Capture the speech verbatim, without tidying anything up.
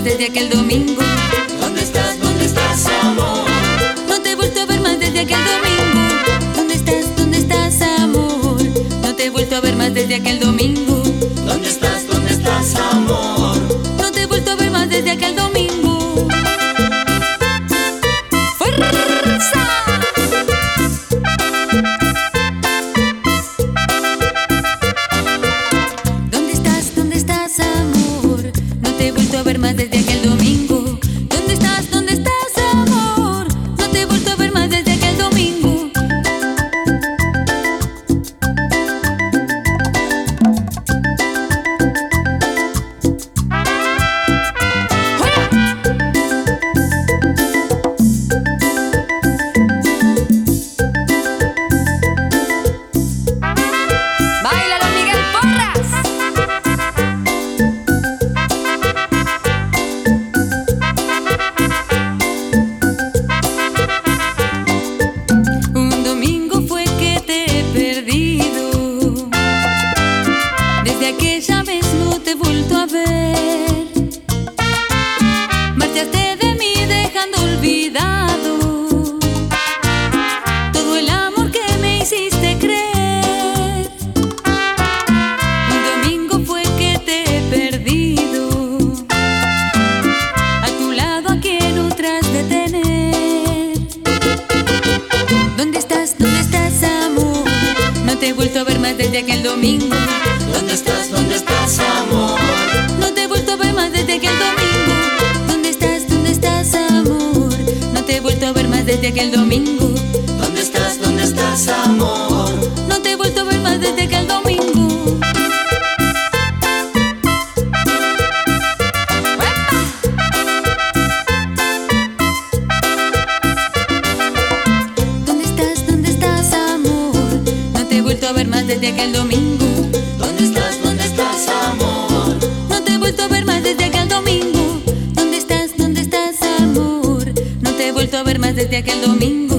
más desde aquel domingo. ¿Dónde estás? ¿Dónde estás, amor? No te he vuelto a ver más desde aquel domingo. ¿Dónde estás? ¿Dónde estás, amor? No te he vuelto a ver más desde aquel domingo. ¿Dónde estás? ¿Dónde estás, amor? No te he vuelto a ver más desde aquel domingo. ¡Fuerza! ¿Dónde estás? ¿Dónde estás, amor? No te he vuelto a ver más desde aquel domingo. ¿Dónde estás? ¿Dónde estás, amor? No te he vuelto a ver más desde aquel domingo. ¡Báilalo, Miguel Porras! Un domingo fue que te he perdido. Desde aquella vez no te he vuelto a ver. Marchaste de mí dejando olvidado todo el amor que me hiciste creer. Un domingo fue que te he perdido. A tu lado a quiero tras de tener. ¿Dónde estás? ¿Dónde estás, amor? No te he vuelto a ver más desde aquel domingo. ¿Dónde estás? ¿Dónde estás, amor? No te he vuelto a ver más desde aquel domingo. ¿Dónde estás? ¿Dónde estás, amor? No te he vuelto a ver más desde aquel domingo. ¿Dónde estás? ¿Dónde estás, amor? No te he vuelto a ver más desde aquel domingo. ¿Dónde estás? ¿Dónde estás, amor? No te he vuelto a ver más desde aquel domingo. ¿Dónde estás? ¿Dónde estás, amor? No te he vuelto a ver más desde aquel domingo. ¿Dónde estás? ¿Dónde estás, amor? No te he vuelto a ver más desde aquel domingo.